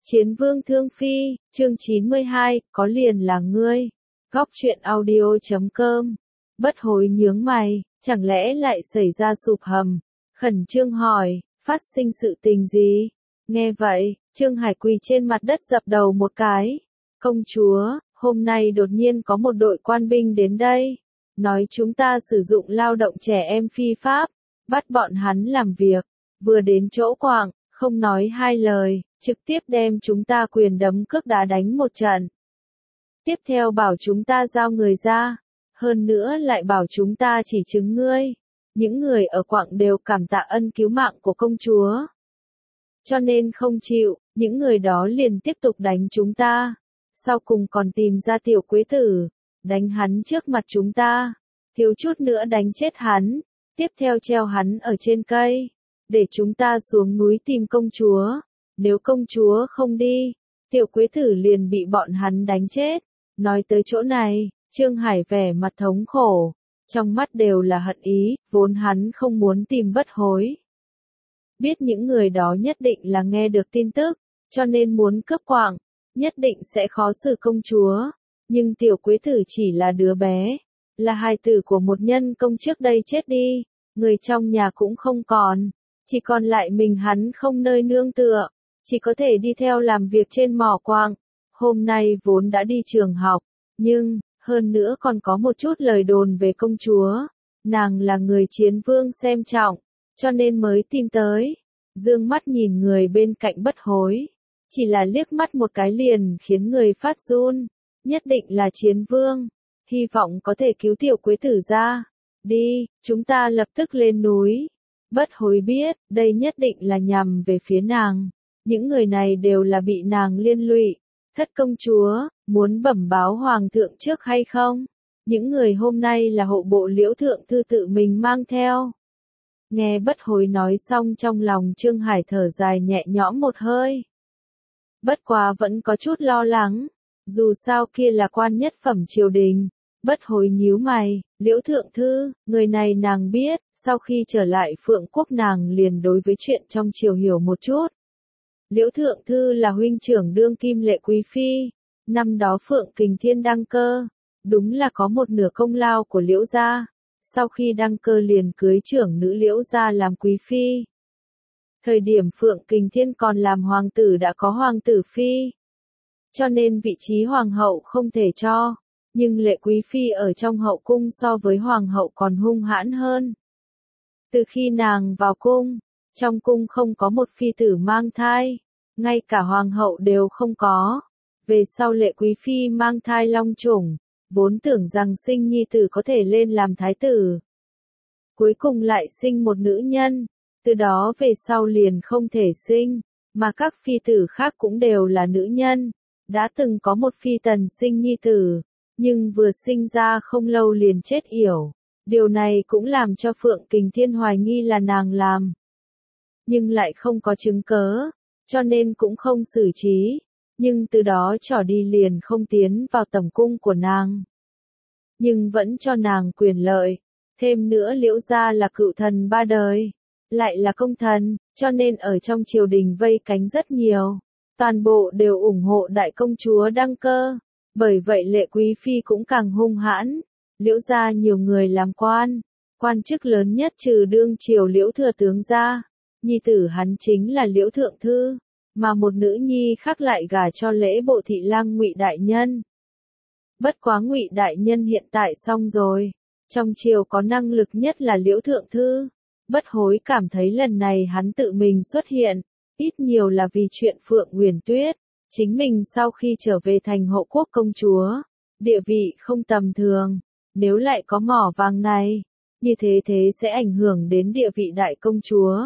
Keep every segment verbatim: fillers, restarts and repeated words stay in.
Chiến vương thương phi, chương chín mươi hai, có liền là ngươi. Góc truyện audio chấm com. Bất hối nhướng mày, chẳng lẽ lại xảy ra sụp hầm? Khẩn trương hỏi, phát sinh sự tình gì? Nghe vậy, Trương Hải quỳ trên mặt đất dập đầu một cái. Công chúa, hôm nay đột nhiên có một đội quan binh đến đây. Nói chúng ta sử dụng lao động trẻ em phi pháp, bắt bọn hắn làm việc. Vừa đến chỗ quảng, không nói hai lời, trực tiếp đem chúng ta quyền đấm cước đá đánh một trận. Tiếp theo bảo chúng ta giao người ra, hơn nữa lại bảo chúng ta chỉ chứng ngươi. Những người ở quảng đều cảm tạ ân cứu mạng của công chúa. Cho nên không chịu, những người đó liền tiếp tục đánh chúng ta. Sau cùng còn tìm ra tiểu quế tử, đánh hắn trước mặt chúng ta, thiếu chút nữa đánh chết hắn, tiếp theo treo hắn ở trên cây, để chúng ta xuống núi tìm công chúa. Nếu công chúa không đi, tiểu quế tử liền bị bọn hắn đánh chết. Nói tới chỗ này, Trương Hải vẻ mặt thống khổ, trong mắt đều là hận ý, vốn hắn không muốn tìm bất hối. Biết những người đó nhất định là nghe được tin tức, cho nên muốn cướp quảng, nhất định sẽ khó xử công chúa. Nhưng tiểu quế tử chỉ là đứa bé, là hài tử của một nhân công trước đây chết đi, người trong nhà cũng không còn, chỉ còn lại mình hắn không nơi nương tựa, chỉ có thể đi theo làm việc trên mỏ quặng. Hôm nay vốn đã đi trường học, nhưng, hơn nữa còn có một chút lời đồn về công chúa. Nàng là người chiến vương xem trọng, cho nên mới tìm tới. Dương mắt nhìn người bên cạnh bất hối, chỉ là liếc mắt một cái liền khiến người phát run. Nhất định là chiến vương, hy vọng có thể cứu tiểu quế tử ra. Đi, chúng ta lập tức lên núi. Bất hối biết, đây nhất định là nhằm về phía nàng. Những người này đều là bị nàng liên lụy. Thất công chúa, muốn bẩm báo hoàng thượng trước hay không? Những người hôm nay là hộ bộ Liễu thượng thư tự mình mang theo. Nghe bất hối nói xong trong lòng Trương Hải thở dài nhẹ nhõm một hơi. Bất quá vẫn có chút lo lắng, dù sao kia là quan nhất phẩm triều đình. Bất hối nhíu mày, Liễu thượng thư, người này nàng biết, sau khi trở lại Phượng Quốc nàng liền đối với chuyện trong triều hiểu một chút. Liễu thượng thư là huynh trưởng đương kim Lệ quý phi, năm đó Phượng Kình Thiên đăng cơ, đúng là có một nửa công lao của Liễu gia. Sau khi đăng cơ liền cưới trưởng nữ Liễu gia làm quý phi. Thời điểm Phượng Kình Thiên còn làm hoàng tử đã có hoàng tử phi, cho nên vị trí hoàng hậu không thể cho. Nhưng Lệ quý phi ở trong hậu cung so với hoàng hậu còn hung hãn hơn. Từ khi nàng vào cung, trong cung không có một phi tử mang thai, ngay cả hoàng hậu đều không có. Về sau Lệ quý phi mang thai long chủng, vốn tưởng rằng sinh nhi tử có thể lên làm thái tử. Cuối cùng lại sinh một nữ nhân, từ đó về sau liền không thể sinh, mà các phi tử khác cũng đều là nữ nhân. Đã từng có một phi tần sinh nhi tử, nhưng vừa sinh ra không lâu liền chết yểu. Điều này cũng làm cho Phượng Kình Thiên hoài nghi là nàng làm. Nhưng lại không có chứng cớ, cho nên cũng không xử trí. Nhưng từ đó trở đi liền không tiến vào tầm cung của nàng. Nhưng vẫn cho nàng quyền lợi. Thêm nữa Liễu gia là cựu thần ba đời, lại là công thần, cho nên ở trong triều đình vây cánh rất nhiều. Toàn bộ đều ủng hộ đại công chúa đăng cơ. Bởi vậy Lệ quý phi cũng càng hung hãn. Liễu gia nhiều người làm quan, quan chức lớn nhất trừ đương triều Liễu thừa tướng gia, nhi tử hắn chính là Liễu thượng thư, mà một nữ nhi khác lại gả cho lễ bộ thị lang Ngụy đại nhân. Bất quá Ngụy đại nhân hiện tại xong rồi, trong triều có năng lực nhất là Liễu thượng thư. Bất hối cảm thấy lần này hắn tự mình xuất hiện, ít nhiều là vì chuyện Phượng Uyển Tuyết. Chính mình sau khi trở về thành hộ quốc công chúa, địa vị không tầm thường, nếu lại có mỏ vàng này, như thế thế sẽ ảnh hưởng đến địa vị đại công chúa.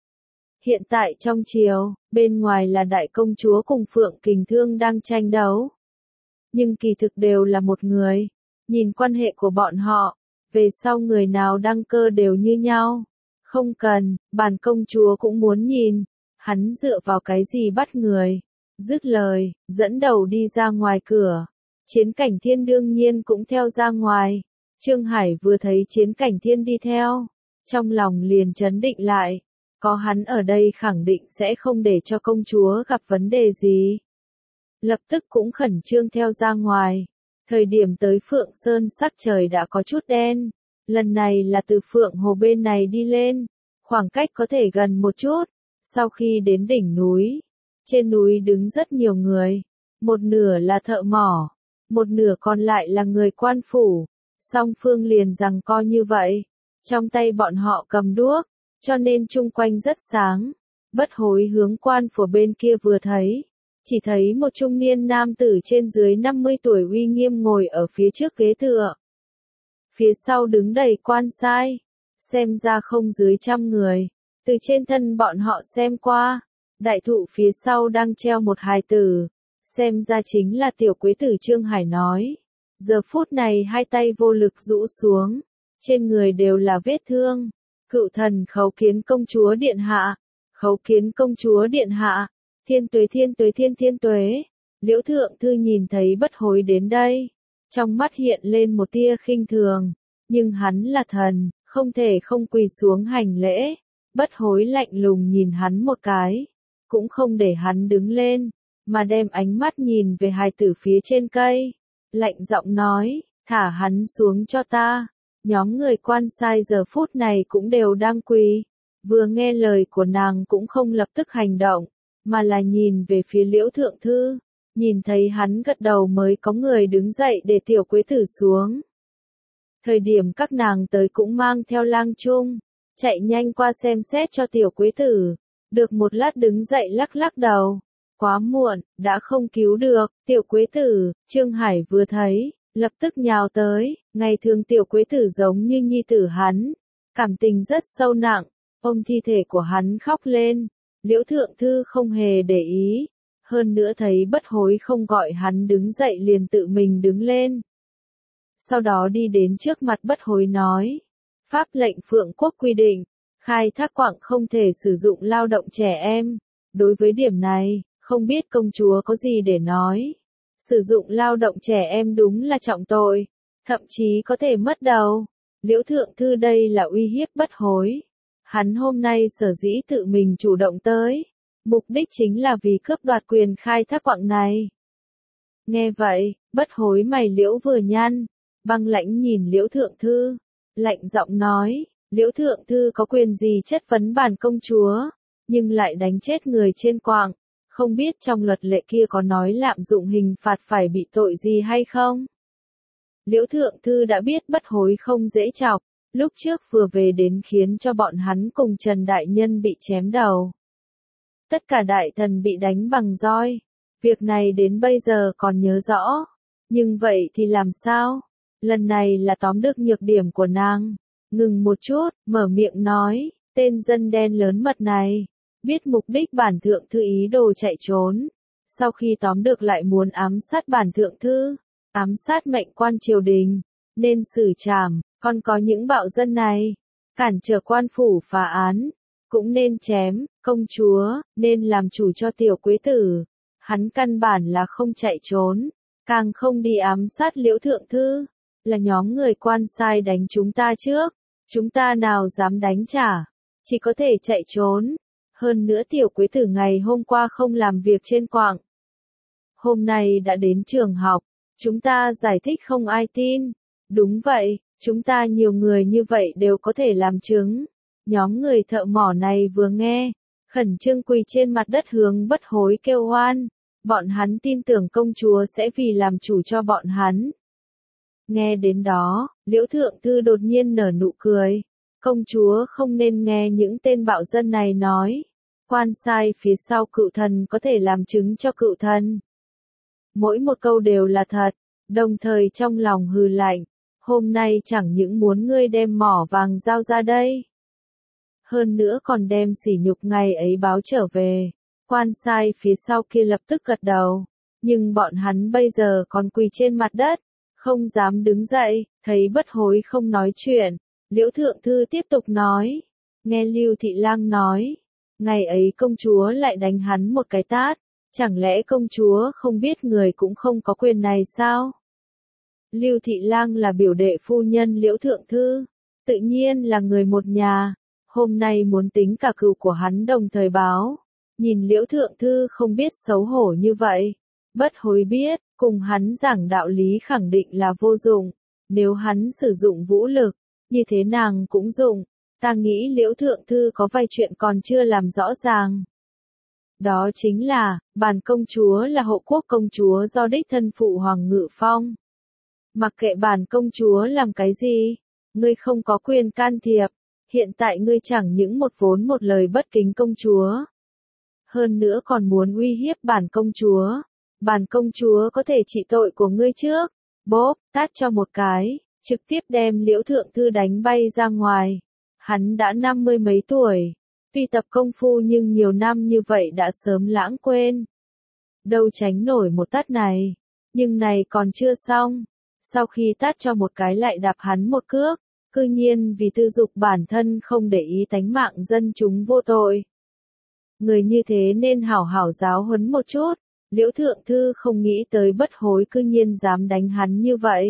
Hiện tại trong triều, bên ngoài là đại công chúa cùng Phượng Kình Thương đang tranh đấu. Nhưng kỳ thực đều là một người, nhìn quan hệ của bọn họ, về sau người nào đăng cơ đều như nhau. Không cần, bản công chúa cũng muốn nhìn, hắn dựa vào cái gì bắt người. Dứt lời, dẫn đầu đi ra ngoài cửa. Chiến Cảnh Thiên đương nhiên cũng theo ra ngoài. Trương Hải vừa thấy Chiến Cảnh Thiên đi theo, trong lòng liền chấn định lại. có hắn ở đây khẳng định sẽ không để cho công chúa gặp vấn đề gì. Lập tức cũng khẩn trương theo ra ngoài. Thời điểm tới Phượng Sơn sắc trời đã có chút đen. Lần này là từ Phượng Hồ bên này đi lên. Khoảng cách có thể gần một chút. Sau khi đến đỉnh núi. Trên núi đứng rất nhiều người. Một nửa là thợ mỏ. Một nửa còn lại là người quan phủ. Song phương liền giằng co như vậy. Trong tay bọn họ cầm đuốc. Cho nên chung quanh rất sáng. Bất hối hướng quan phủ bên kia vừa thấy. Chỉ thấy một trung niên nam tử trên dưới năm mươi tuổi uy nghiêm ngồi ở phía trước ghế tựa. Phía sau đứng đầy quan sai. Xem ra không dưới trăm người. Từ trên thân bọn họ xem qua. Đại thụ phía sau đang treo một hài tử. Xem ra chính là tiểu quế tử Trương Hải nói. Giờ phút này hai tay vô lực rũ xuống. Trên người đều là vết thương. Cựu thần khấu kiến công chúa điện hạ. Khấu kiến công chúa điện hạ. Thiên tuế thiên tuế thiên thiên tuế. Liễu thượng thư nhìn thấy bất hối đến đây. Trong mắt hiện lên một tia khinh thường. Nhưng hắn là thần, không thể không quỳ xuống hành lễ. Bất hối lạnh lùng nhìn hắn một cái. Cũng không để hắn đứng lên. Mà đem ánh mắt nhìn về hài tử phía trên cây. Lạnh giọng nói, thả hắn xuống cho ta. Nhóm người quan sai giờ phút này cũng đều đang quỳ. Vừa nghe lời của nàng cũng không lập tức hành động. Mà là nhìn về phía Liễu thượng thư. Nhìn thấy hắn gật đầu mới có người đứng dậy để tiểu quế tử xuống. Thời điểm các nàng tới cũng mang theo lang chung. Chạy nhanh qua xem xét cho tiểu quế tử. Được một lát đứng dậy lắc lắc đầu. Quá muộn, đã không cứu được. Tiểu quế tử, Trương Hải vừa thấy, lập tức nhào tới. Ngày thường tiểu quế tử giống như nhi tử hắn. Cảm tình rất sâu nặng. Ôm thi thể của hắn khóc lên. Liễu thượng thư không hề để ý. Hơn nữa thấy bất hối không gọi hắn đứng dậy liền tự mình đứng lên. Sau đó đi đến trước mặt bất hối nói. Pháp lệnh Phượng quốc quy định. Khai thác quặng không thể sử dụng lao động trẻ em. Đối với điểm này, không biết công chúa có gì để nói. Sử dụng lao động trẻ em đúng là trọng tội. Thậm chí có thể mất đầu. Liễu thượng thư đây là uy hiếp bất hối. Hắn hôm nay sở dĩ tự mình chủ động tới. Mục đích chính là vì cướp đoạt quyền khai thác quặng này. Nghe vậy, bất hối mày liễu vừa nhăn. Băng lãnh nhìn liễu thượng thư. Lạnh giọng nói, liễu thượng thư có quyền gì chất vấn bản công chúa. Nhưng lại đánh chết người trên quặng. Không biết trong luật lệ kia có nói lạm dụng hình phạt phải bị tội gì hay không? Liễu thượng thư đã biết bất hối không dễ chọc. Lúc trước vừa về đến khiến cho bọn hắn cùng Trần Đại Nhân bị chém đầu. Tất cả đại thần bị đánh bằng roi. Việc này đến bây giờ còn nhớ rõ. Nhưng vậy thì làm sao? Lần này là tóm được nhược điểm của nàng. Ngừng một chút, mở miệng nói, tên dân đen lớn mật này. Biết mục đích bản thượng thư ý đồ chạy trốn. Sau khi tóm được lại muốn ám sát bản thượng thư. Ám sát mệnh quan triều đình. Nên xử trảm. Còn có những bạo dân này, cản trở quan phủ phá án, cũng nên chém. Công chúa, nên làm chủ cho tiểu quế tử. Hắn căn bản là không chạy trốn, càng không đi ám sát liễu thượng thư. Là nhóm người quan sai đánh chúng ta trước, chúng ta nào dám đánh trả, chỉ có thể chạy trốn. Hơn nữa tiểu quế tử ngày hôm qua không làm việc trên quặng. Hôm nay đã đến trường học, chúng ta giải thích không ai tin. Đúng vậy. Chúng ta nhiều người như vậy đều có thể làm chứng. Nhóm người thợ mỏ này vừa nghe, khẩn trương quỳ trên mặt đất hướng bất hối kêu oan. Bọn hắn tin tưởng công chúa sẽ vì làm chủ cho bọn hắn. Nghe đến đó, liễu thượng thư đột nhiên nở nụ cười. Công chúa không nên nghe những tên bạo dân này nói. Quan sai phía sau cựu thần có thể làm chứng cho cựu thần. Mỗi một câu đều là thật, đồng thời trong lòng hừ lạnh. Hôm nay chẳng những muốn ngươi đem mỏ vàng giao ra đây. Hơn nữa còn đem sỉ nhục ngày ấy báo trở về. Quan sai phía sau kia lập tức gật đầu. Nhưng bọn hắn bây giờ còn quỳ trên mặt đất. Không dám đứng dậy, thấy bất hối không nói chuyện. Liễu thượng thư tiếp tục nói. Nghe Lưu Thị Lang nói. Ngày ấy công chúa lại đánh hắn một cái tát. Chẳng lẽ công chúa không biết người cũng không có quyền này sao? Lưu Thị Lang là biểu đệ phu nhân Liễu thượng thư, tự nhiên là người một nhà. hôm nay muốn tính cả cừu của hắn đồng thời báo. Nhìn Liễu Thượng Thư không biết xấu hổ như vậy. Bất hối biết, cùng hắn giảng đạo lý khẳng định là vô dụng. Nếu hắn sử dụng vũ lực, như thế nàng cũng dụng. Ta nghĩ Liễu Thượng Thư có vài chuyện còn chưa làm rõ ràng. Đó chính là, Bản công chúa là hộ quốc công chúa do đích thân phụ Hoàng Ngự Phong. Mặc kệ Bản công chúa làm cái gì, ngươi không có quyền can thiệp. Hiện tại ngươi chẳng những một vốn một lời bất kính công chúa. Hơn nữa còn muốn uy hiếp Bản công chúa. Bản công chúa có thể trị tội của ngươi trước. Bốp, tát cho một cái, trực tiếp đem Liễu Thượng Thư đánh bay ra ngoài. Hắn đã năm mươi mấy tuổi. Tuy tập công phu nhưng nhiều năm như vậy đã sớm lãng quên. Đâu tránh nổi một tát này. Nhưng này còn chưa xong. Sau khi tát cho một cái lại đạp hắn một cước. Cư nhiên vì tư dục bản thân không để ý tánh mạng dân chúng vô tội. Người như thế nên hảo hảo giáo huấn một chút. Liễu Thượng Thư không nghĩ tới bất hối cư nhiên dám đánh hắn như vậy.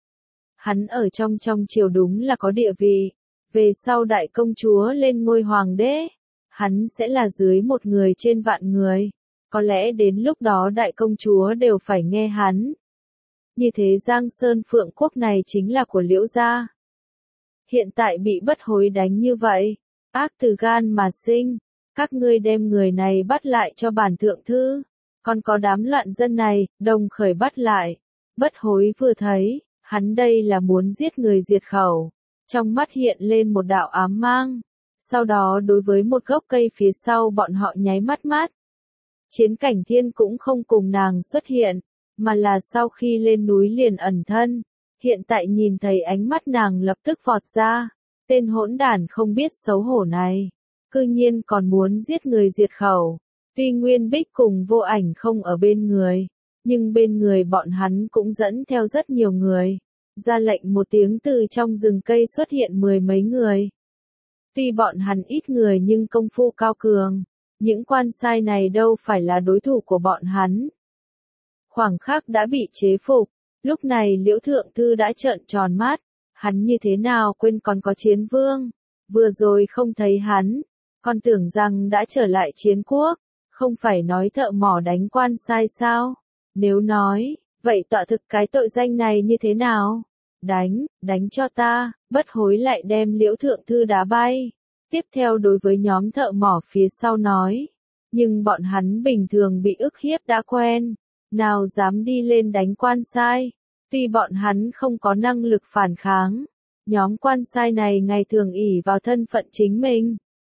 Hắn ở trong trong triều đúng là có địa vị. Về sau đại công chúa lên ngôi hoàng đế, hắn sẽ là dưới một người trên vạn người. Có lẽ đến lúc đó đại công chúa đều phải nghe hắn. Như thế Giang Sơn Phượng Quốc này chính là của Liễu gia. Hiện tại bị bất hối đánh như vậy, ác từ gan mà sinh. Các ngươi đem người này bắt lại cho bản thượng thư. Còn có đám loạn dân này, đồng khởi bắt lại. Bất hối vừa thấy, hắn đây là muốn giết người diệt khẩu. Trong mắt hiện lên một đạo ám mang. Sau đó đối với một gốc cây phía sau bọn họ nháy mắt mắt. Chiến Cảnh Thiên cũng không cùng nàng xuất hiện, mà là sau khi lên núi liền ẩn thân. Hiện tại nhìn thấy ánh mắt nàng lập tức vọt ra. Tên hỗn đản không biết xấu hổ này. Cư nhiên còn muốn giết người diệt khẩu. Tuy Nguyên Bích cùng Vô Ảnh không ở bên người, nhưng bên người bọn hắn cũng dẫn theo rất nhiều người. Ra lệnh một tiếng từ trong rừng cây xuất hiện mười mấy người. Tuy bọn hắn ít người nhưng công phu cao cường. Những quan sai này đâu phải là đối thủ của bọn hắn. Khoảng khắc đã bị chế phục. Lúc này Liễu Thượng Thư đã trợn tròn mắt. Hắn như thế nào quên còn có Chiến Vương. Vừa rồi không thấy hắn. Còn tưởng rằng đã trở lại chiến quốc. Không phải nói thợ mỏ đánh quan sai sao? Nếu nói, vậy tọa thực cái tội danh này như thế nào? Đánh, đánh cho ta, bất hối lại đem Liễu Thượng Thư đá bay. Tiếp theo đối với nhóm thợ mỏ phía sau nói. Nhưng bọn hắn bình thường bị ức hiếp đã quen. Nào dám đi lên đánh quan sai. Tuy bọn hắn không có năng lực phản kháng. Nhóm quan sai này ngày thường ỷ vào thân phận chính mình.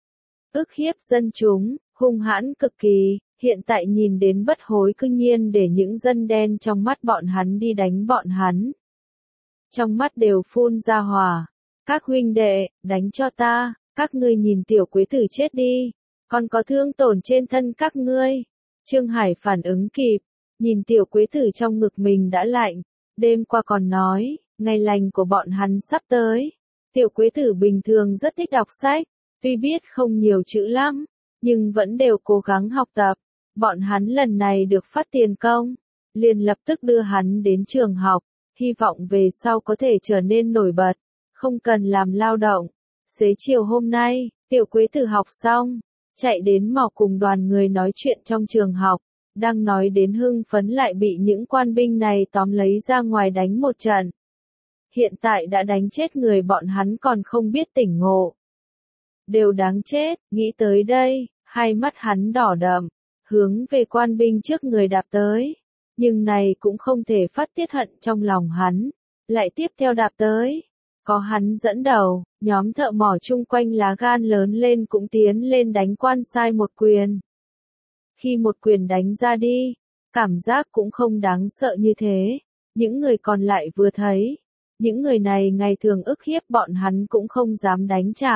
Ức hiếp dân chúng, hung hãn cực kỳ. Hiện tại nhìn đến bất hối cư nhiên để những dân đen trong mắt bọn hắn đi đánh bọn hắn. Trong mắt đều phun ra hỏa. Các huynh đệ, đánh cho ta, các ngươi nhìn tiểu quế tử chết đi. Còn có thương tổn trên thân các ngươi. Trương Hải phản ứng kịp. Nhìn tiểu quế tử trong ngực mình đã lạnh. Đêm qua còn nói, ngày lành của bọn hắn sắp tới. Tiểu quế tử bình thường rất thích đọc sách. Tuy biết không nhiều chữ lắm, nhưng vẫn đều cố gắng học tập. Bọn hắn lần này được phát tiền công. Liền lập tức đưa hắn đến trường học. Hy vọng về sau có thể trở nên nổi bật. Không cần làm lao động. Xế chiều hôm nay, tiểu quế tử học xong. Chạy đến mò cùng đoàn người nói chuyện trong trường học. Đang nói đến hưng phấn lại bị những quan binh này tóm lấy ra ngoài đánh một trận. Hiện tại đã đánh chết người bọn hắn còn không biết tỉnh ngộ. Đều đáng chết, nghĩ tới đây, hai mắt hắn đỏ đậm, hướng về quan binh trước người đạp tới. Nhưng này cũng không thể phát tiết hận trong lòng hắn, lại tiếp theo đạp tới. Có hắn dẫn đầu, nhóm thợ mỏ chung quanh lá gan lớn lên cũng tiến lên đánh quan sai một quyền. Khi một quyền đánh ra đi, cảm giác cũng không đáng sợ như thế. Những người còn lại vừa thấy, những người này ngày thường ức hiếp bọn hắn cũng không dám đánh trả.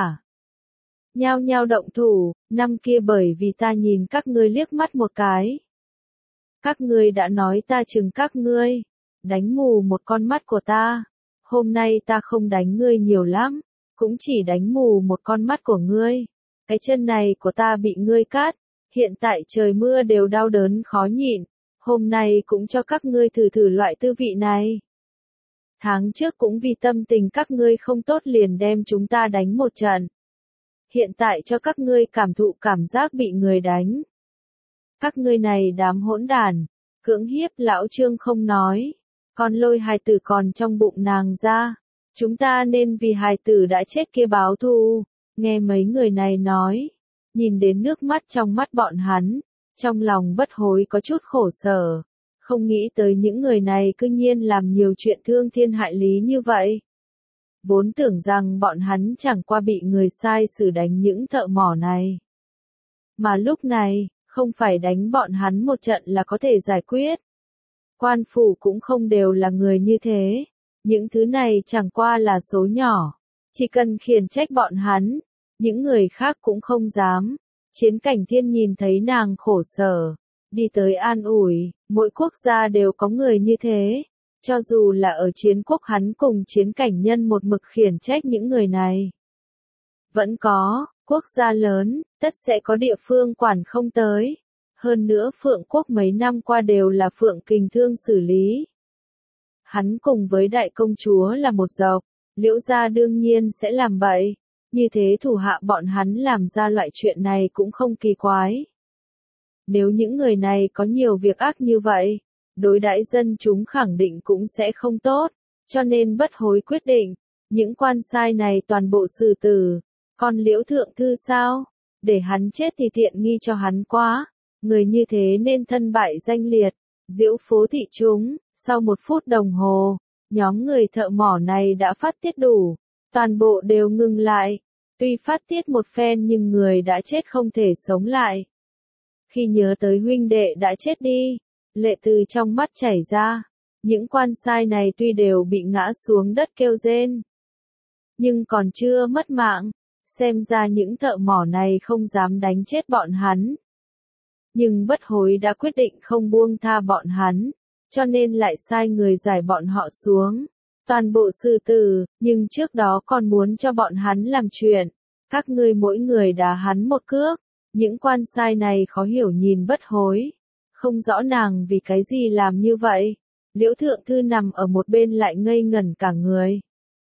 Nhao nhao động thủ, năm kia bởi vì ta nhìn các ngươi liếc mắt một cái. Các ngươi đã nói ta chừng các ngươi, đánh mù một con mắt của ta. Hôm nay ta không đánh ngươi nhiều lắm, cũng chỉ đánh mù một con mắt của ngươi. Cái chân này của ta bị ngươi cắt, hiện tại trời mưa đều đau đớn khó nhịn. Hôm nay cũng cho các ngươi thử thử loại tư vị này. Tháng trước cũng vì tâm tình các ngươi không tốt liền đem chúng ta đánh một trận. hiện tại cho các ngươi cảm thụ cảm giác bị người đánh. Các ngươi này đám hỗn đản, cưỡng hiếp lão Trương không nói, còn lôi hài tử còn trong bụng nàng ra. Chúng ta nên vì hài tử đã chết kia báo thù. Nghe mấy người này nói, nhìn đến nước mắt trong mắt bọn hắn, trong lòng bất hối có chút khổ sở, không nghĩ tới những người này cư nhiên làm nhiều chuyện thương thiên hại lý như vậy. Vốn tưởng rằng bọn hắn chẳng qua bị người sai xử đánh những thợ mỏ này. Mà lúc này, không phải đánh bọn hắn một trận là có thể giải quyết. Quan phủ cũng không đều là người như thế. Những thứ này chẳng qua là số nhỏ. Chỉ cần khiển trách bọn hắn, những người khác cũng không dám. Chiến Cảnh Thiên nhìn thấy nàng khổ sở, đi tới an ủi, mỗi quốc gia đều có người như thế. Cho dù là ở chiến quốc hắn cùng Chiến Cảnh Nhân một mực khiển trách những người này. Vẫn có, quốc gia lớn, tất sẽ có địa phương quản không tới. Hơn nữa Phượng Quốc mấy năm qua đều là Phượng Kình Thương xử lý. Hắn cùng với đại công chúa là một dọc, Liễu gia đương nhiên sẽ làm bậy. Như thế thủ hạ bọn hắn làm ra loại chuyện này cũng không kỳ quái. Nếu những người này có nhiều việc ác như vậy, đối đãi dân chúng khẳng định cũng sẽ không tốt, cho nên bất hối quyết định, những quan sai này toàn bộ xử tử. Còn Liễu thượng thư sao? Để hắn chết thì tiện nghi cho hắn quá, người như thế nên thân bại danh liệt. Diễu phố thị chúng, sau một phút đồng hồ, nhóm người thợ mỏ này đã phát tiết đủ, toàn bộ đều ngừng lại. Tuy phát tiết một phen nhưng người đã chết không thể sống lại. Khi nhớ tới huynh đệ đã chết đi, lệ từ trong mắt chảy ra. Những quan sai này tuy đều bị ngã xuống đất kêu rên, nhưng còn chưa mất mạng. Xem ra những thợ mỏ này không dám đánh chết bọn hắn. Nhưng bất hối đã quyết định không buông tha bọn hắn, cho nên lại sai người giải bọn họ xuống. Toàn bộ xử tử, nhưng trước đó còn muốn cho bọn hắn làm chuyện. Các ngươi mỗi người đá hắn một cước. Những quan sai này khó hiểu nhìn bất hối. Không rõ nàng vì cái gì làm như vậy. Liễu thượng thư nằm ở một bên lại ngây ngẩn cả người.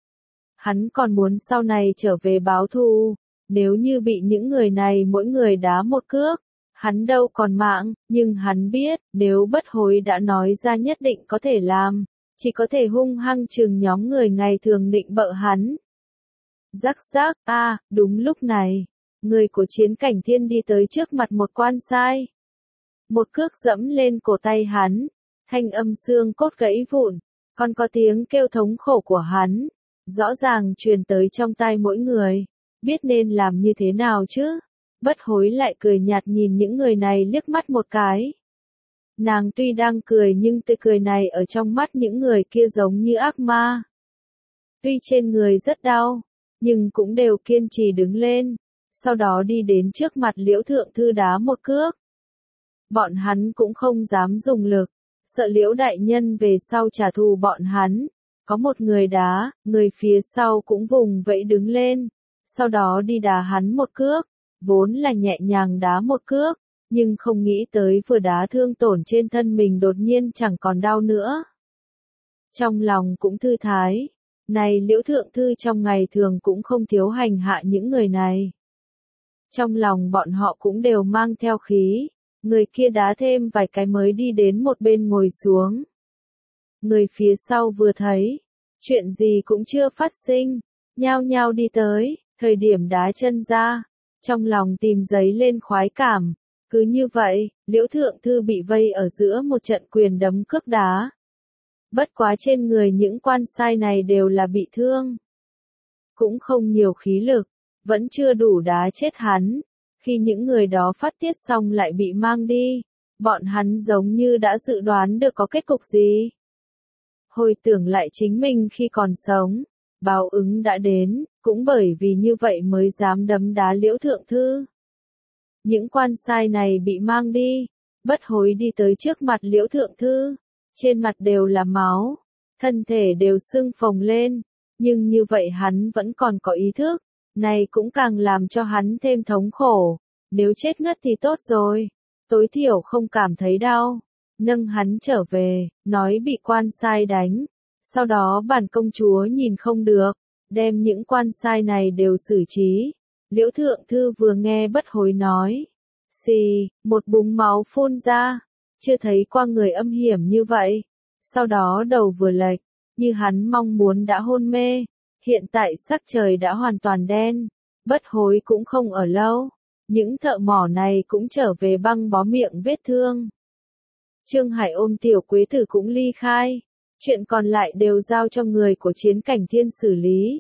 Hắn còn muốn sau này trở về báo thù. Nếu như bị những người này mỗi người đá một cước, hắn đâu còn mạng. Nhưng hắn biết, nếu bất hối đã nói ra nhất định có thể làm. Chỉ có thể hung hăng trừng nhóm người ngày thường định bợ hắn. Rắc rắc, a, à, đúng lúc này, người của Chiến Cảnh Thiên đi tới trước mặt một quan sai. Một cước dẫm lên cổ tay hắn, thanh âm xương cốt gãy vụn, còn có tiếng kêu thống khổ của hắn, rõ ràng truyền tới trong tai mỗi người, biết nên làm như thế nào chứ. Bất hối lại cười nhạt nhìn những người này liếc mắt một cái. Nàng tuy đang cười nhưng tươi cười này ở trong mắt những người kia giống như ác ma. Tuy trên người rất đau, nhưng cũng đều kiên trì đứng lên, sau đó đi đến trước mặt Liễu thượng thư đá một cước. Bọn hắn cũng không dám dùng lực, sợ Liễu đại nhân về sau trả thù bọn hắn. Có một người đá, người phía sau cũng vùng vẫy đứng lên, sau đó đi đá hắn một cước, vốn là nhẹ nhàng đá một cước. Nhưng không nghĩ tới vừa đá thương tổn trên thân mình đột nhiên chẳng còn đau nữa. Trong lòng cũng thư thái. Này Liễu thượng thư trong ngày thường cũng không thiếu hành hạ những người này. Trong lòng bọn họ cũng đều mang theo khí. Người kia đá thêm vài cái mới đi đến một bên ngồi xuống. Người phía sau vừa thấy, chuyện gì cũng chưa phát sinh, nhao nhao đi tới, thời điểm đá chân ra, trong lòng tìm giấy lên khoái cảm. Cứ như vậy, Liễu thượng thư bị vây ở giữa một trận quyền đấm cước đá. Bất quá trên người những quan sai này đều là bị thương. Cũng không nhiều khí lực, vẫn chưa đủ đá chết hắn. Khi những người đó phát tiết xong lại bị mang đi, bọn hắn giống như đã dự đoán được có kết cục gì. Hồi tưởng lại chính mình khi còn sống, báo ứng đã đến, cũng bởi vì như vậy mới dám đấm đá Liễu thượng thư. Những quan sai này bị mang đi, bất hối đi tới trước mặt Liễu thượng thư, trên mặt đều là máu, thân thể đều sưng phồng lên, nhưng như vậy hắn vẫn còn có ý thức, này cũng càng làm cho hắn thêm thống khổ, nếu chết ngất thì tốt rồi, tối thiểu không cảm thấy đau, nâng hắn trở về, nói bị quan sai đánh, sau đó bản công chúa nhìn không được, đem những quan sai này đều xử trí. Liễu Thượng Thư vừa nghe bất hối nói. Xì, một búng máu phun ra. Chưa thấy qua người âm hiểm như vậy. Sau đó đầu vừa lệch, như hắn mong muốn đã hôn mê. Hiện tại sắc trời đã hoàn toàn đen. Bất hối cũng không ở lâu. Những thợ mỏ này cũng trở về băng bó miệng vết thương. Trương Hải ôm Tiểu Quế Tử cũng ly khai. Chuyện còn lại đều giao cho người của Chiến Cảnh Thiên xử lý.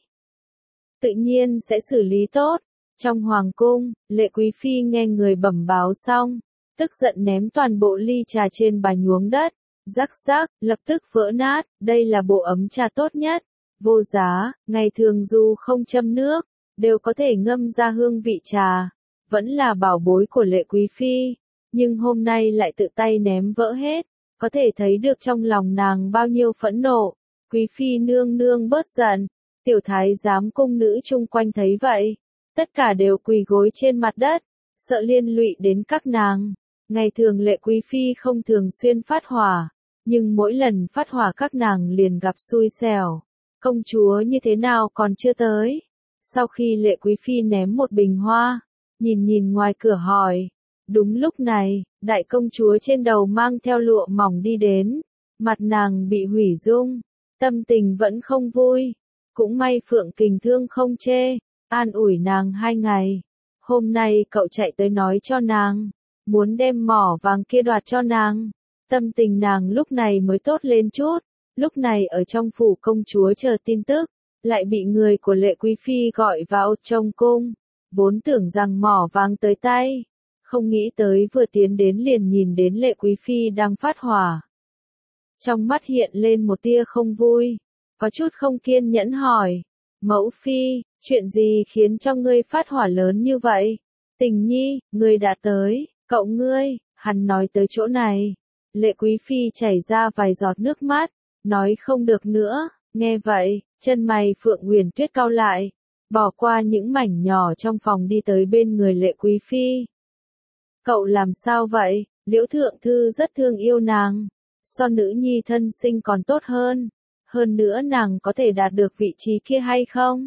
Tự nhiên sẽ xử lý tốt. Trong hoàng cung, Lệ Quý Phi nghe người bẩm báo xong, tức giận ném toàn bộ ly trà trên bà nhuốm đất. Rắc rắc, lập tức vỡ nát, đây là bộ ấm trà tốt nhất. Vô giá, ngày thường dù không châm nước, đều có thể ngâm ra hương vị trà. Vẫn là bảo bối của Lệ Quý Phi, nhưng hôm nay lại tự tay ném vỡ hết. Có thể thấy được trong lòng nàng bao nhiêu phẫn nộ. Quý Phi nương nương bớt giận. Tiểu thái giám cung nữ chung quanh thấy vậy. Tất cả đều quỳ gối trên mặt đất. Sợ liên lụy đến các nàng. Ngày thường Lệ Quý Phi không thường xuyên phát hỏa. Nhưng mỗi lần phát hỏa các nàng liền gặp xui xẻo. Công chúa như thế nào còn chưa tới. Sau khi Lệ Quý Phi ném một bình hoa. Nhìn nhìn ngoài cửa hỏi. Đúng lúc này, đại công chúa trên đầu mang theo lụa mỏng đi đến. Mặt nàng bị hủy dung. Tâm tình vẫn không vui. Cũng may Phượng Kình Thương không chê. An ủi nàng hai ngày. Hôm nay cậu chạy tới nói cho nàng. Muốn đem mỏ vàng kia đoạt cho nàng. Tâm tình nàng lúc này mới tốt lên chút. Lúc này ở trong phủ công chúa chờ tin tức. Lại bị người của Lệ Quý Phi gọi vào trong cung. Vốn tưởng rằng mỏ vàng tới tay. Không nghĩ tới vừa tiến đến liền nhìn đến Lệ Quý Phi đang phát hỏa. Trong mắt hiện lên một tia không vui. Có chút không kiên nhẫn hỏi. Mẫu Phi, chuyện gì khiến cho ngươi phát hỏa lớn như vậy? Tình nhi, ngươi đã tới, cậu ngươi, hắn nói tới chỗ này. Lệ Quý Phi chảy ra vài giọt nước mắt, nói không được nữa. Nghe vậy, chân mày Phượng Huyền Tuyết cau lại. Bỏ qua những mảnh nhỏ trong phòng đi tới bên người Lệ Quý Phi. Cậu làm sao vậy? Liễu Thượng Thư rất thương yêu nàng. So nữ nhi thân sinh còn tốt hơn. Hơn nữa nàng có thể đạt được vị trí kia hay không?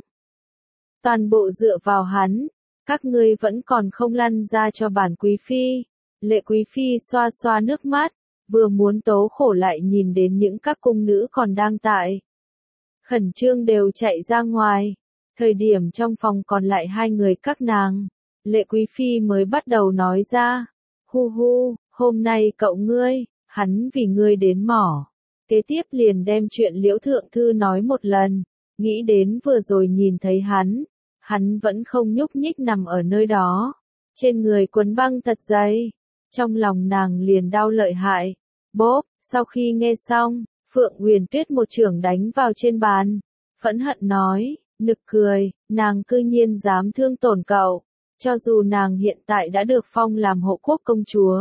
Toàn bộ dựa vào hắn. Các ngươi vẫn còn không lăn ra cho bản Quý Phi. Lệ Quý Phi xoa xoa nước mắt. Vừa muốn tố khổ lại nhìn đến những các cung nữ còn đang tại. Khẩn trương đều chạy ra ngoài. Thời điểm trong phòng còn lại hai người các nàng. Lệ Quý Phi mới bắt đầu nói ra. Hu hu, hôm nay cậu ngươi, hắn vì ngươi đến mỏ. Kế tiếp liền đem chuyện Liễu Thượng Thư nói một lần. Nghĩ đến vừa rồi nhìn thấy hắn. Hắn vẫn không nhúc nhích nằm ở nơi đó. Trên người quấn băng thật dày. Trong lòng nàng liền đau lợi hại. Bốp, sau khi nghe xong, Phượng Huyền Tuyết một chưởng đánh vào trên bàn. Phẫn hận nói, nực cười, nàng cư nhiên dám thương tổn cậu. Cho dù nàng hiện tại đã được phong làm hộ quốc công chúa.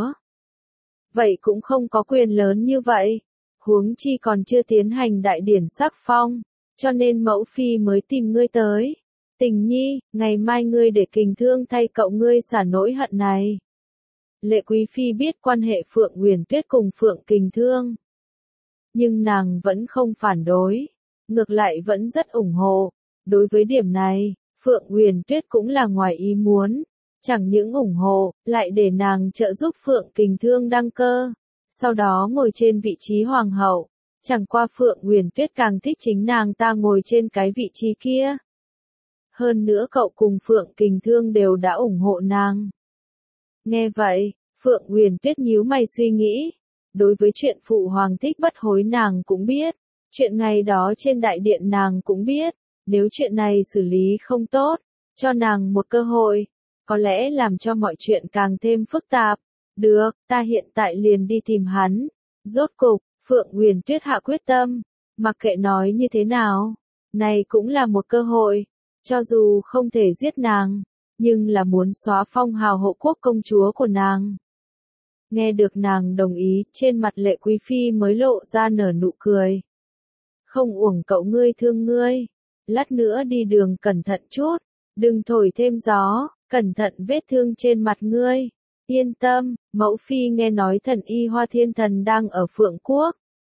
Vậy cũng không có quyền lớn như vậy. Huống chi còn chưa tiến hành đại điển sắc phong. Cho nên mẫu phi mới tìm ngươi tới. Tình nhi, ngày mai ngươi để Kình Thương thay cậu ngươi xả nỗi hận này. Lệ Quý Phi biết quan hệ Phượng Huyền Tuyết cùng Phượng Kình Thương. Nhưng nàng vẫn không phản đối. Ngược lại vẫn rất ủng hộ. Đối với điểm này, Phượng Huyền Tuyết cũng là ngoài ý muốn. Chẳng những ủng hộ, lại để nàng trợ giúp Phượng Kình Thương đăng cơ. Sau đó ngồi trên vị trí hoàng hậu. Chẳng qua Phượng Huyền Tuyết càng thích chính nàng ta ngồi trên cái vị trí kia. Hơn nữa cậu cùng Phượng Kình Thương đều đã ủng hộ nàng. Nghe vậy, Phượng Huyền Tuyết nhíu mày suy nghĩ. Đối với chuyện phụ hoàng thích bất hối nàng cũng biết. Chuyện ngày đó trên đại điện nàng cũng biết. Nếu chuyện này xử lý không tốt, cho nàng một cơ hội, có lẽ làm cho mọi chuyện càng thêm phức tạp. Được, ta hiện tại liền đi tìm hắn. Rốt cục, Phượng Huyền Tuyết hạ quyết tâm. Mặc kệ nói như thế nào, này cũng là một cơ hội. Cho dù không thể giết nàng, nhưng là muốn xóa phong hào hộ quốc công chúa của nàng. Nghe được nàng đồng ý, trên mặt Lệ Quý Phi mới lộ ra nở nụ cười. Không uổng cậu ngươi thương ngươi. Lát nữa đi đường cẩn thận chút. Đừng thổi thêm gió, cẩn thận vết thương trên mặt ngươi. Yên tâm, mẫu phi nghe nói thần y Hoa Thiên Thần đang ở Phượng Quốc.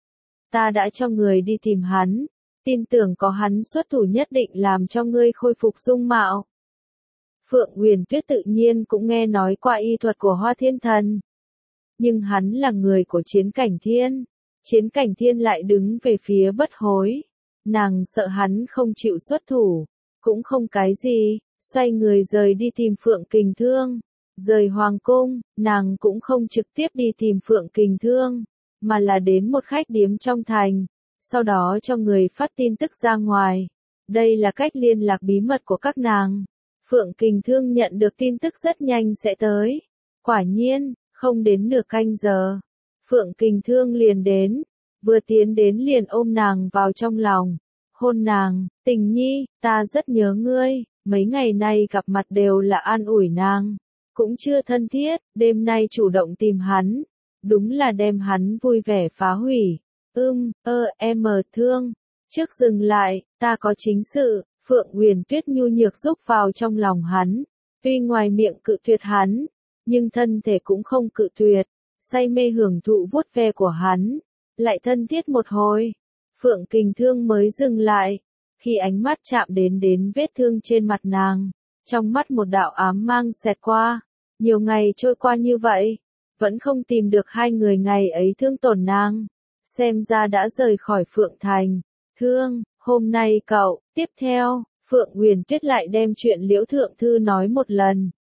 Ta đã cho người đi tìm hắn. Tin tưởng có hắn xuất thủ nhất định làm cho ngươi khôi phục dung mạo. Phượng Huyền Tuyết tự nhiên cũng nghe nói qua y thuật của Hoa Thiên Thần. Nhưng hắn là người của Chiến Cảnh Thiên. Chiến Cảnh Thiên lại đứng về phía Bất Hối. Nàng sợ hắn không chịu xuất thủ. Cũng không cái gì, xoay người rời đi tìm Phượng Kình Thương. Rời Hoàng Cung, nàng cũng không trực tiếp đi tìm Phượng Kình Thương, mà là đến một khách điếm trong thành. Sau đó cho người phát tin tức ra ngoài. Đây là cách liên lạc bí mật của các nàng. Phượng Kình Thương nhận được tin tức rất nhanh sẽ tới. Quả nhiên, không đến nửa canh giờ. Phượng Kình Thương liền đến. Vừa tiến đến liền ôm nàng vào trong lòng. Hôn nàng, Tình Nhi, ta rất nhớ ngươi. Mấy ngày nay gặp mặt đều là an ủi nàng. Cũng chưa thân thiết, đêm nay chủ động tìm hắn. Đúng là đem hắn vui vẻ phá hủy. Ưm, ơ, em mờ thương. Trước dừng lại, ta có chính sự. Phượng Huyền Tuyết nhu nhược rúc vào trong lòng hắn. Tuy ngoài miệng cự tuyệt hắn, nhưng thân thể cũng không cự tuyệt. Say mê hưởng thụ vuốt ve của hắn. Lại thân thiết một hồi. Phượng Kình Thương mới dừng lại. Khi ánh mắt chạm đến đến vết thương trên mặt nàng. Trong mắt một đạo ám mang xẹt qua. Nhiều ngày trôi qua như vậy. Vẫn không tìm được hai người ngày ấy thương tổn nàng. Xem ra đã rời khỏi Phượng Thành. Thương, hôm nay cậu, tiếp theo, Phượng Huyền Tuyết lại đem chuyện Liễu Thượng Thư nói một lần.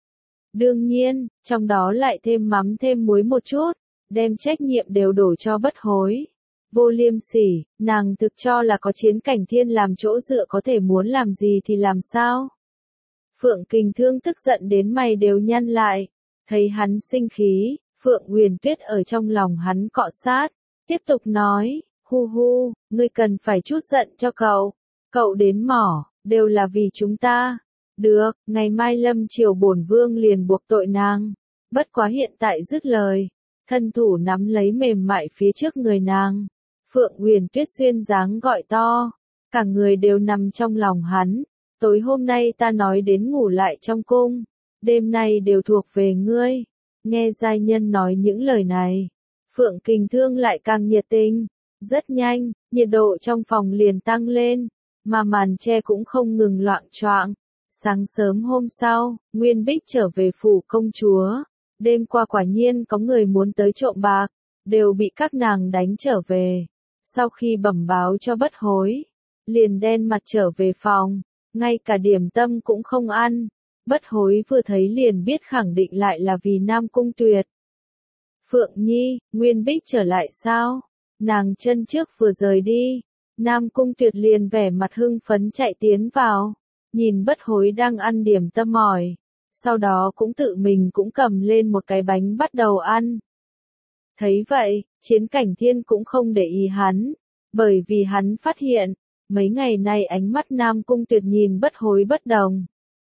Đương nhiên, trong đó lại thêm mắm thêm muối một chút, đem trách nhiệm đều đổ cho Bất Hối. Vô liêm sỉ, nàng thực cho là có Chiến Cảnh Thiên làm chỗ dựa có thể muốn làm gì thì làm sao. Phượng Kình Thương tức giận đến mày đều nhăn lại, thấy hắn sinh khí, Phượng Huyền Tuyết ở trong lòng hắn cọ sát, tiếp tục nói, hu hu, ngươi cần phải chút giận cho cậu, cậu đến mỏ, đều là vì chúng ta. Được, ngày mai lâm triều bổn vương liền buộc tội nàng. Bất quá hiện tại dứt lời, thân thủ nắm lấy mềm mại phía trước người nàng. Phượng Huyền Tuyết xuyên dáng gọi to, cả người đều nằm trong lòng hắn. Tối hôm nay ta nói đến ngủ lại trong cung, đêm nay đều thuộc về ngươi. Nghe giai nhân nói những lời này, Phượng Kình Thương lại càng nhiệt tình. Rất nhanh, nhiệt độ trong phòng liền tăng lên, mà màn che cũng không ngừng loạng choạng. Sáng sớm hôm sau, Nguyên Bích trở về phủ công chúa. Đêm qua quả nhiên có người muốn tới trộm bạc, đều bị các nàng đánh trở về. Sau khi bẩm báo cho Bất Hối, liền đen mặt trở về phòng, ngay cả điểm tâm cũng không ăn. Bất Hối vừa thấy liền biết khẳng định lại là vì Nam Cung Tuyệt. Phượng Nhi, Nguyên Bích trở lại sao? Nàng chân trước vừa rời đi, Nam Cung Tuyệt liền vẻ mặt hưng phấn chạy tiến vào, nhìn Bất Hối đang ăn điểm tâm mỏi, sau đó cũng tự mình cũng cầm lên một cái bánh bắt đầu ăn. Thấy vậy, Chiến Cảnh Thiên cũng không để ý hắn, bởi vì hắn phát hiện, mấy ngày nay ánh mắt Nam Cung Tuyệt nhìn Bất Hối bất đồng.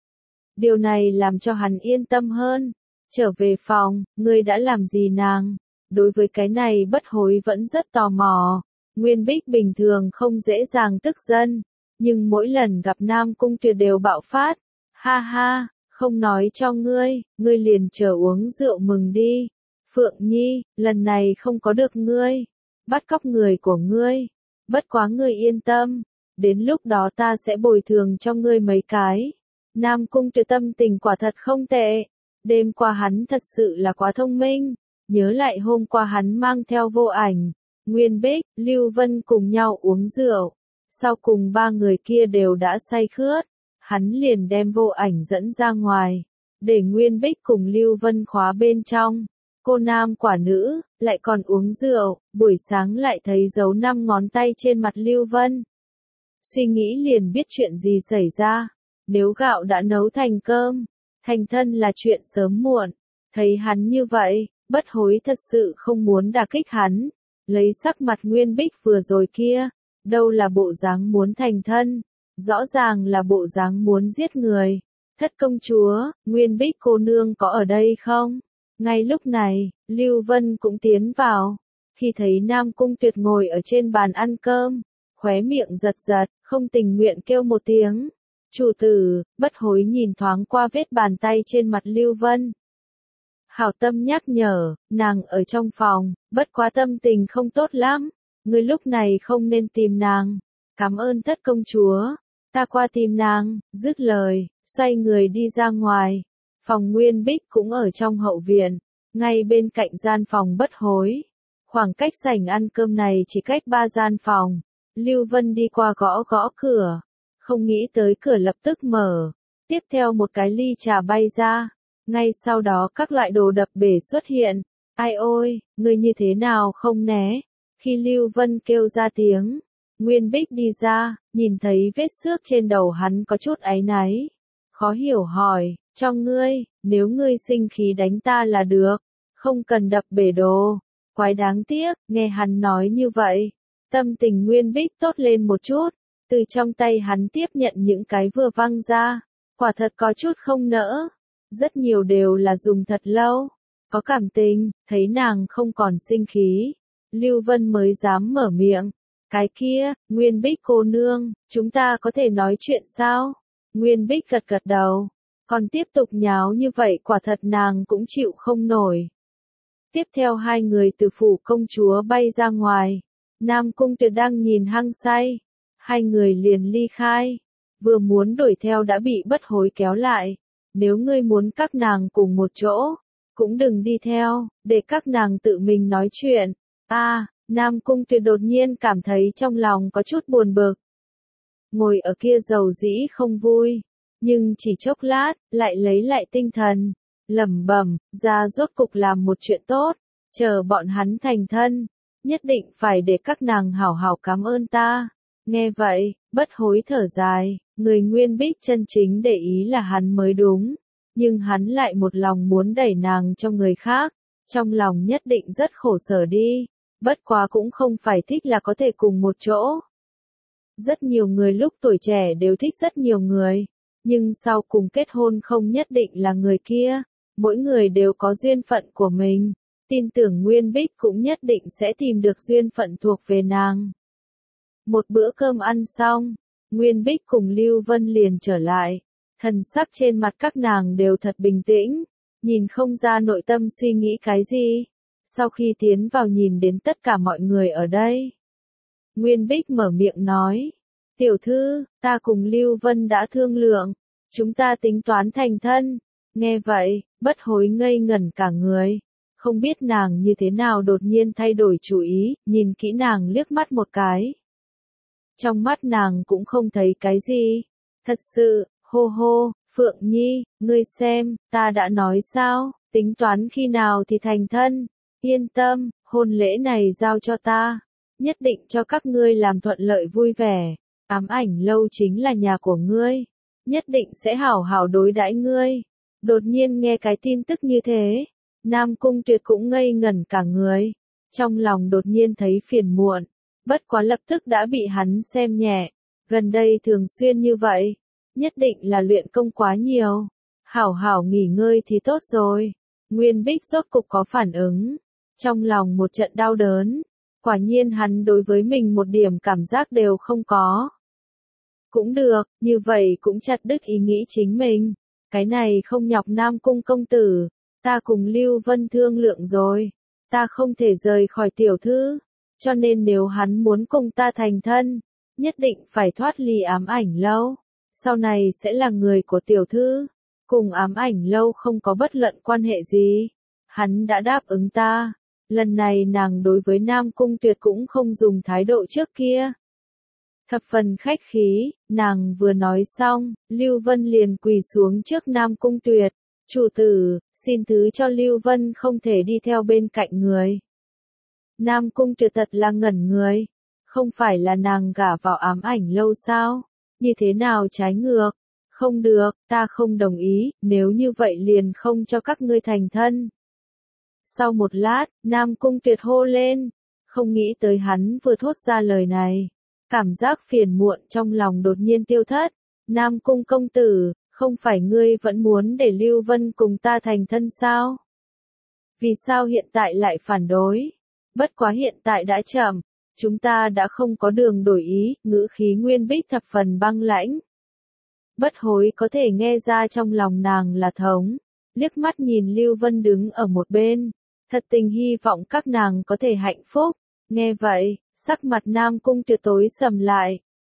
Điều này làm cho hắn yên tâm hơn. Trở về phòng, ngươi đã làm gì nàng? Đối với cái này Bất Hối vẫn rất tò mò. Nguyên Bích bình thường không dễ dàng tức giận, nhưng mỗi lần gặp Nam Cung Tuyệt đều bạo phát. Ha ha, không nói cho ngươi, ngươi liền chờ uống rượu mừng đi. Phượng Nhi, lần này không có được ngươi, bắt cóc người của ngươi. Bất quá ngươi yên tâm, đến lúc đó ta sẽ bồi thường cho ngươi mấy cái. Nam Cung Tuyệt tâm tình quả thật không tệ. Đêm qua hắn thật sự là quá thông minh. Nhớ lại hôm qua hắn mang theo Vô Ảnh, Nguyên Bích, Lưu Vân cùng nhau uống rượu. Sau cùng ba người kia đều đã say khướt. Hắn liền đem Vô Ảnh dẫn ra ngoài, để Nguyên Bích cùng Lưu Vân khóa bên trong. Cô nam quả nữ, lại còn uống rượu, buổi sáng lại thấy dấu năm ngón tay trên mặt Lưu Vân. Suy nghĩ liền biết chuyện gì xảy ra. Nếu gạo đã nấu thành cơm, thành thân là chuyện sớm muộn. Thấy hắn như vậy, Bất Hối thật sự không muốn đả kích hắn. Lấy sắc mặt Nguyên Bích vừa rồi kia, đâu là bộ dáng muốn thành thân, rõ ràng là bộ dáng muốn giết người. Thất công chúa, Nguyên Bích cô nương có ở đây không? Ngay lúc này, Lưu Vân cũng tiến vào. Khi thấy Nam Cung Tuyệt ngồi ở trên bàn ăn cơm, khóe miệng giật giật, không tình nguyện kêu một tiếng. Chủ tử, Bất Hối nhìn thoáng qua vết bàn tay trên mặt Lưu Vân. Hảo tâm nhắc nhở, nàng ở trong phòng, bất quá tâm tình không tốt lắm. Người lúc này không nên tìm nàng. Cảm ơn thất công chúa. Ta qua tìm nàng, dứt lời, xoay người đi ra ngoài. Phòng Nguyên Bích cũng ở trong hậu viện, ngay bên cạnh gian phòng Bất Hối. Khoảng cách sảnh ăn cơm này chỉ cách ba gian phòng. Lưu Vân đi qua gõ gõ cửa, không nghĩ tới cửa lập tức mở. Tiếp theo một cái ly trà bay ra, ngay sau đó các loại đồ đập bể xuất hiện. Ai ôi, người như thế nào không né? Khi Lưu Vân kêu ra tiếng, Nguyên Bích đi ra, nhìn thấy vết xước trên đầu hắn có chút áy náy. Khó hiểu hỏi, cho ngươi, nếu ngươi sinh khí đánh ta là được, không cần đập bể đồ. Quái đáng tiếc, nghe hắn nói như vậy. Tâm tình Nguyên Bích tốt lên một chút, từ trong tay hắn tiếp nhận những cái vừa văng ra. Quả thật có chút không nỡ, rất nhiều đều là dùng thật lâu. Có cảm tình, thấy nàng không còn sinh khí. Lưu Vân mới dám mở miệng. Cái kia, Nguyên Bích cô nương, chúng ta có thể nói chuyện sao? Nguyên Bích gật gật đầu. Còn tiếp tục nháo như vậy quả thật nàng cũng chịu không nổi. Tiếp theo hai người từ phủ công chúa bay ra ngoài. Nam Cung Tuyệt đang nhìn hăng say. Hai người liền ly khai. Vừa muốn đuổi theo đã bị Bất Hối kéo lại. Nếu ngươi muốn các nàng cùng một chỗ, cũng đừng đi theo, để các nàng tự mình nói chuyện. A, à, Nam Cung Tuyệt đột nhiên cảm thấy trong lòng có chút buồn bực. Ngồi ở kia dầu dĩ không vui, nhưng chỉ chốc lát, lại lấy lại tinh thần, lẩm bẩm, ra rốt cục làm một chuyện tốt, chờ bọn hắn thành thân, nhất định phải để các nàng hảo hảo cảm ơn ta. Nghe vậy, Bất Hối thở dài, người Nguyên Bích chân chính để ý là hắn mới đúng, nhưng hắn lại một lòng muốn đẩy nàng cho người khác, trong lòng nhất định rất khổ sở đi, bất quá cũng không phải thích là có thể cùng một chỗ. Rất nhiều người lúc tuổi trẻ đều thích rất nhiều người, nhưng sau cùng kết hôn không nhất định là người kia, mỗi người đều có duyên phận của mình, tin tưởng Nguyên Bích cũng nhất định sẽ tìm được duyên phận thuộc về nàng. Một bữa cơm ăn xong, Nguyên Bích cùng Lưu Vân liền trở lại, thần sắc trên mặt các nàng đều thật bình tĩnh, nhìn không ra nội tâm suy nghĩ cái gì. Sau khi tiến vào nhìn đến tất cả mọi người ở đây, Nguyên Bích mở miệng nói, tiểu thư, ta cùng Lưu Vân đã thương lượng, chúng ta tính toán thành thân. Nghe vậy, Bất Hối ngây ngẩn cả người, không biết nàng như thế nào đột nhiên thay đổi chủ ý, nhìn kỹ nàng liếc mắt một cái. Trong mắt nàng cũng không thấy cái gì. Thật sự, hô hô, Phượng Nhi, ngươi xem, ta đã nói sao, tính toán khi nào thì thành thân. Yên tâm, hôn lễ này giao cho ta, nhất định cho các ngươi làm thuận lợi vui vẻ. Ám Ảnh Lâu chính là nhà của ngươi, nhất định sẽ hảo hảo đối đãi ngươi. Đột nhiên nghe cái tin tức như thế, Nam Cung Tuyệt cũng ngây ngẩn cả người, trong lòng đột nhiên thấy phiền muộn, bất quá lập tức đã bị hắn xem nhẹ. Gần đây thường xuyên như vậy, nhất định là luyện công quá nhiều, hảo hảo nghỉ ngơi thì tốt rồi. Nguyên Bích rốt cục có phản ứng, trong lòng một trận đau đớn, quả nhiên hắn đối với mình một điểm cảm giác đều không có. Cũng được, như vậy cũng chặt đứt ý nghĩ chính mình, cái này không nhọc Nam Cung công tử, ta cùng Lưu Vân thương lượng rồi, ta không thể rời khỏi tiểu thư, cho nên nếu hắn muốn cùng ta thành thân, nhất định phải thoát ly Ám Ảnh Lâu, sau này sẽ là người của tiểu thư, cùng Ám Ảnh Lâu không có bất luận quan hệ gì. Hắn đã đáp ứng ta, lần này nàng đối với Nam Cung Tuyệt cũng không dùng thái độ trước kia. Thập phần khách khí, nàng vừa nói xong, Lưu Vân liền quỳ xuống trước Nam Cung Tuyệt, chủ tử, xin thứ cho Lưu Vân không thể đi theo bên cạnh người. Nam Cung Tuyệt thật là ngẩn người, không phải là nàng gả vào Ám Ảnh Lâu sao, như thế nào trái ngược, không được, ta không đồng ý, nếu như vậy liền không cho các ngươi thành thân. Sau một lát, Nam Cung Tuyệt hô lên, không nghĩ tới hắn vừa thốt ra lời này. Cảm giác phiền muộn trong lòng đột nhiên tiêu thất. Nam Cung công tử, không phải ngươi vẫn muốn để Lưu Vân cùng ta thành thân sao? Vì sao hiện tại lại phản đối? Bất quá hiện tại đã chậm, chúng ta đã không có đường đổi ý, ngữ khí Nguyên Bích thập phần băng lãnh. Bất Hối có thể nghe ra trong lòng nàng là thống, liếc mắt nhìn Lưu Vân đứng ở một bên, thật tình hy vọng các nàng có thể hạnh phúc. Nghe vậy, sắc mặt Nam Cung Tuyệt tối sầm lại,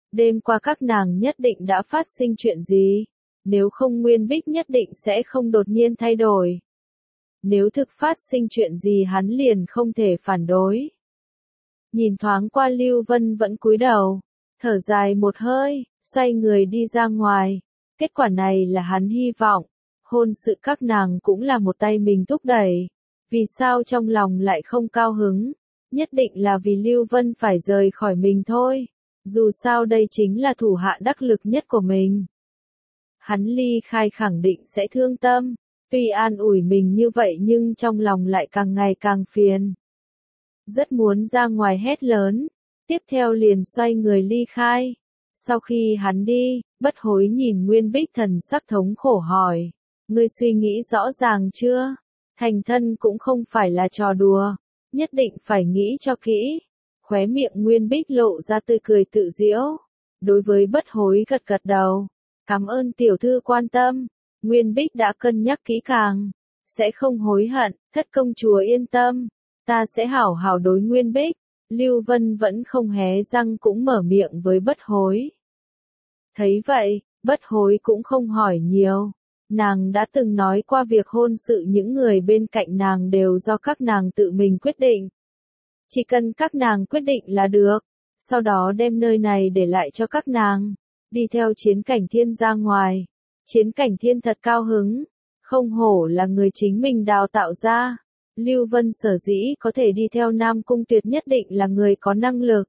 Đêm qua các nàng nhất định đã phát sinh chuyện gì? Nếu không Nguyên Bích nhất định sẽ không đột nhiên thay đổi. Nếu thực phát sinh chuyện gì hắn liền không thể phản đối. Nhìn thoáng qua Lưu Vân vẫn cúi đầu, thở dài một hơi, xoay người đi ra ngoài. Kết quả này là hắn hy vọng. Hôn sự các nàng cũng là một tay mình thúc đẩy. Vì sao trong lòng lại không cao hứng? Nhất định là vì Lưu Vân phải rời khỏi mình thôi. Dù sao đây chính là thủ hạ đắc lực nhất của mình. Hắn ly khai khẳng định sẽ thương tâm. Tuy an ủi mình như vậy nhưng trong lòng lại càng ngày càng phiền. Rất muốn ra ngoài hét lớn. Tiếp theo liền xoay người ly khai. Sau khi hắn đi, Bất Hối nhìn Nguyên Bích thần sắc thống khổ hỏi. Ngươi suy nghĩ rõ ràng chưa? Thành thân cũng không phải là trò đùa. Nhất định phải nghĩ cho kỹ. Khóe miệng Nguyên Bích lộ ra tươi cười tự giễu. Đối với Bất Hối gật gật đầu. Cảm ơn tiểu thư quan tâm. Nguyên Bích đã cân nhắc kỹ càng. Sẽ không hối hận, thất công chúa yên tâm. Ta sẽ hảo hảo đối Nguyên Bích. Lưu Vân vẫn không hé răng cũng mở miệng với Bất Hối. Thấy vậy, Bất Hối cũng không hỏi nhiều. Nàng đã từng nói qua việc hôn sự những người bên cạnh nàng đều do các nàng tự mình quyết định. Chỉ cần các nàng quyết định là được. Sau đó đem nơi này để lại cho các nàng. Đi theo Chiến Cảnh Thiên ra ngoài. Chiến Cảnh Thiên thật cao hứng. Không hổ là người chính mình đào tạo ra. Lưu Vân sở dĩ có thể đi theo Nam Cung Tuyệt nhất định là người có năng lực.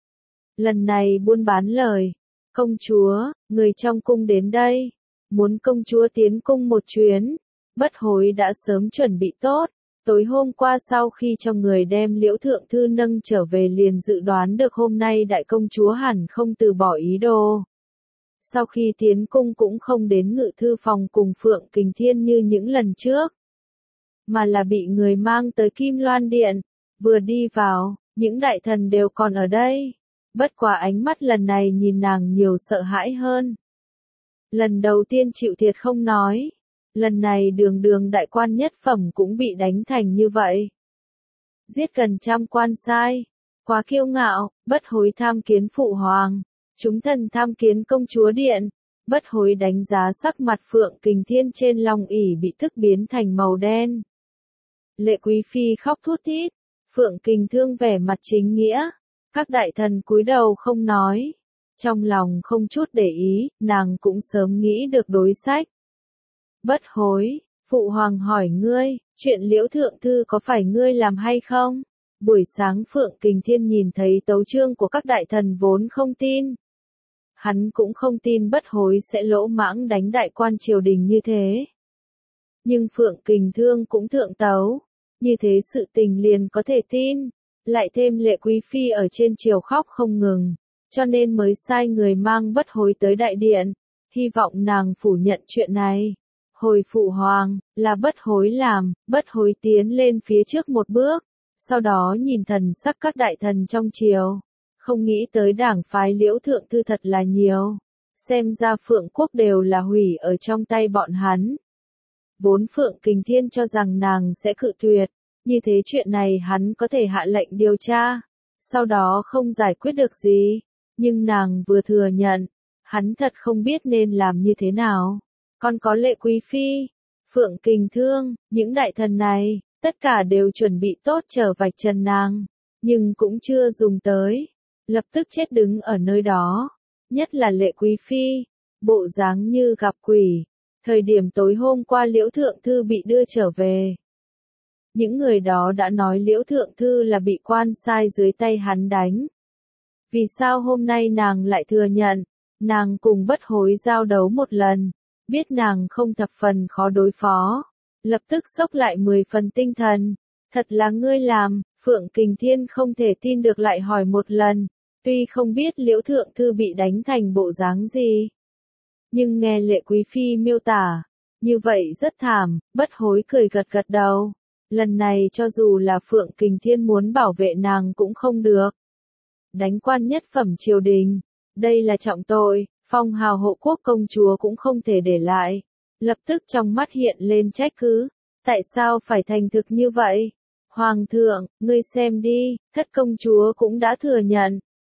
Lần này buôn bán lời. Công chúa, người trong cung đến đây. Muốn công chúa tiến cung một chuyến. Bất Hối đã sớm chuẩn bị tốt. Tối hôm qua sau khi cho người đem Liễu Thượng Thư nâng trở về liền dự đoán được hôm nay đại công chúa hẳn không từ bỏ ý đồ. Sau khi tiến cung cũng không đến ngự thư phòng cùng Phượng Kình Thiên như những lần trước. Mà là bị người mang tới Kim Loan Điện. Vừa đi vào, những đại thần đều còn ở đây. Bất quá ánh mắt lần này nhìn nàng nhiều sợ hãi hơn. Lần đầu tiên chịu thiệt không nói. Lần này đường đường đại quan nhất phẩm cũng bị đánh thành như vậy. Giết gần trăm quan sai. Quá kiêu ngạo, Bất Hối tham kiến phụ hoàng. Chúng thần tham kiến công chúa điện. Bất Hối đánh giá sắc mặt Phượng Kình Thiên trên long ỷ bị tức biến thành màu đen. Lệ Quý Phi khóc thút thít. Phượng Kình Thương vẻ mặt chính nghĩa. Các đại thần cúi đầu không nói. Trong lòng không chút để ý, nàng cũng sớm nghĩ được đối sách. Bất Hối, phụ hoàng hỏi ngươi, chuyện Liễu Thượng Thư có phải ngươi làm hay không? Buổi sáng Phượng Kình Thiên nhìn thấy tấu chương của các đại thần vốn không tin. Hắn cũng không tin Bất Hối sẽ lỗ mãng đánh đại quan triều đình như thế. Nhưng Phượng Kình Thương cũng thượng tấu. Như thế sự tình liền có thể tin. Lại thêm Lệ Quý Phi ở trên triều khóc không ngừng. Cho nên mới sai người mang Bất Hối tới đại điện. Hy vọng nàng phủ nhận chuyện này. Hồi phụ hoàng, là Bất Hối làm. Bất Hối tiến lên phía trước một bước. Sau đó nhìn thần sắc các đại thần trong triều. Không nghĩ tới đảng phái Liễu Thượng Thư thật là nhiều. Xem ra Phượng Quốc đều là hủy ở trong tay bọn hắn. Vốn Phượng Kình Thiên cho rằng nàng sẽ cự tuyệt. Như thế chuyện này hắn có thể hạ lệnh điều tra. Sau đó không giải quyết được gì. Nhưng nàng vừa thừa nhận. Hắn thật không biết nên làm như thế nào. Còn có Lệ Quý Phi, Phượng Kình Thương, những đại thần này, tất cả đều chuẩn bị tốt trở vạch trần nàng. Nhưng cũng chưa dùng tới. Lập tức chết đứng ở nơi đó. Nhất là Lệ Quý Phi, bộ dáng như gặp quỷ. Thời điểm tối hôm qua Liễu Thượng Thư bị đưa trở về. Những người đó đã nói Liễu Thượng Thư là bị quan sai dưới tay hắn đánh. Vì sao hôm nay nàng lại thừa nhận, nàng cùng Bất Hối giao đấu một lần, biết nàng không thập phần khó đối phó. Lập tức sốc lại mười phần tinh thần. Thật là ngươi làm, Phượng Kình Thiên không thể tin được lại hỏi một lần. Tuy không biết Liễu Thượng Thư bị đánh thành bộ dáng gì. Nhưng nghe Lệ Quý Phi miêu tả, như vậy rất thảm, Bất Hối cười gật gật đầu. Lần này cho dù là Phượng Kình Thiên muốn bảo vệ nàng cũng không được. Đánh quan nhất phẩm triều đình, đây là trọng tội, phong hào hộ quốc công chúa cũng không thể để lại. Lập tức trong mắt hiện lên trách cứ, tại sao phải thành thực như vậy? Hoàng thượng, ngươi xem đi, thất công chúa cũng đã thừa nhận,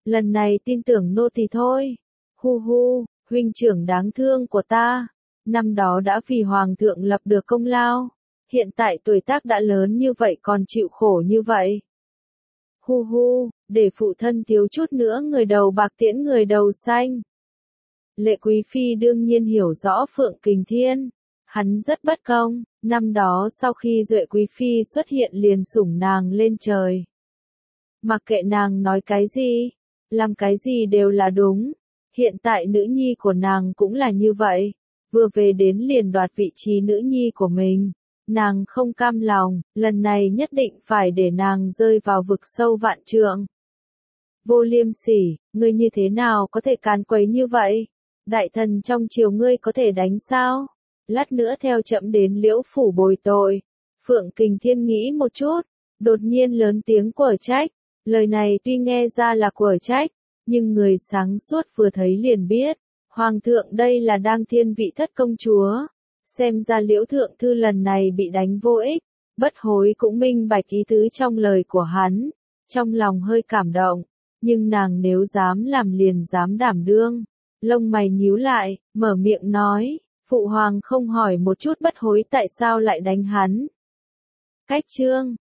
lần này tin tưởng nô tỳ thôi. Hu hu, huynh trưởng đáng thương của ta, năm đó đã vì hoàng thượng lập được công lao, hiện tại tuổi tác đã lớn như vậy còn chịu khổ như vậy. Hu hu, để phụ thân thiếu chút nữa người đầu bạc tiễn người đầu xanh. Lệ Quý Phi đương nhiên hiểu rõ Phượng Kình Thiên, hắn rất bất công, năm đó sau khi Duệ Quý Phi xuất hiện liền sủng nàng lên trời. Mặc kệ nàng nói cái gì, làm cái gì đều là đúng, hiện tại nữ nhi của nàng cũng là như vậy, vừa về đến liền đoạt vị trí nữ nhi của mình. Nàng không cam lòng, lần này nhất định phải để nàng rơi vào vực sâu vạn trượng. Vô Liêm Sỉ, ngươi như thế nào có thể càn quấy như vậy? Đại thần trong triều ngươi có thể đánh sao? Lát nữa theo trẫm đến Liễu phủ bồi tội. Phượng Kình Thiên nghĩ một chút, đột nhiên lớn tiếng quở trách. Lời này tuy nghe ra là quở trách, nhưng người sáng suốt vừa thấy liền biết, hoàng thượng đây là đang thiên vị thất công chúa. Xem ra Liễu thượng thư lần này bị đánh vô ích, bất hối cũng minh bạch ý tứ trong lời của hắn, trong lòng hơi cảm động, nhưng nàng nếu dám làm liền dám đảm đương. Lông mày nhíu lại, mở miệng nói, phụ hoàng không hỏi một chút bất hối tại sao lại đánh hắn. Cách chương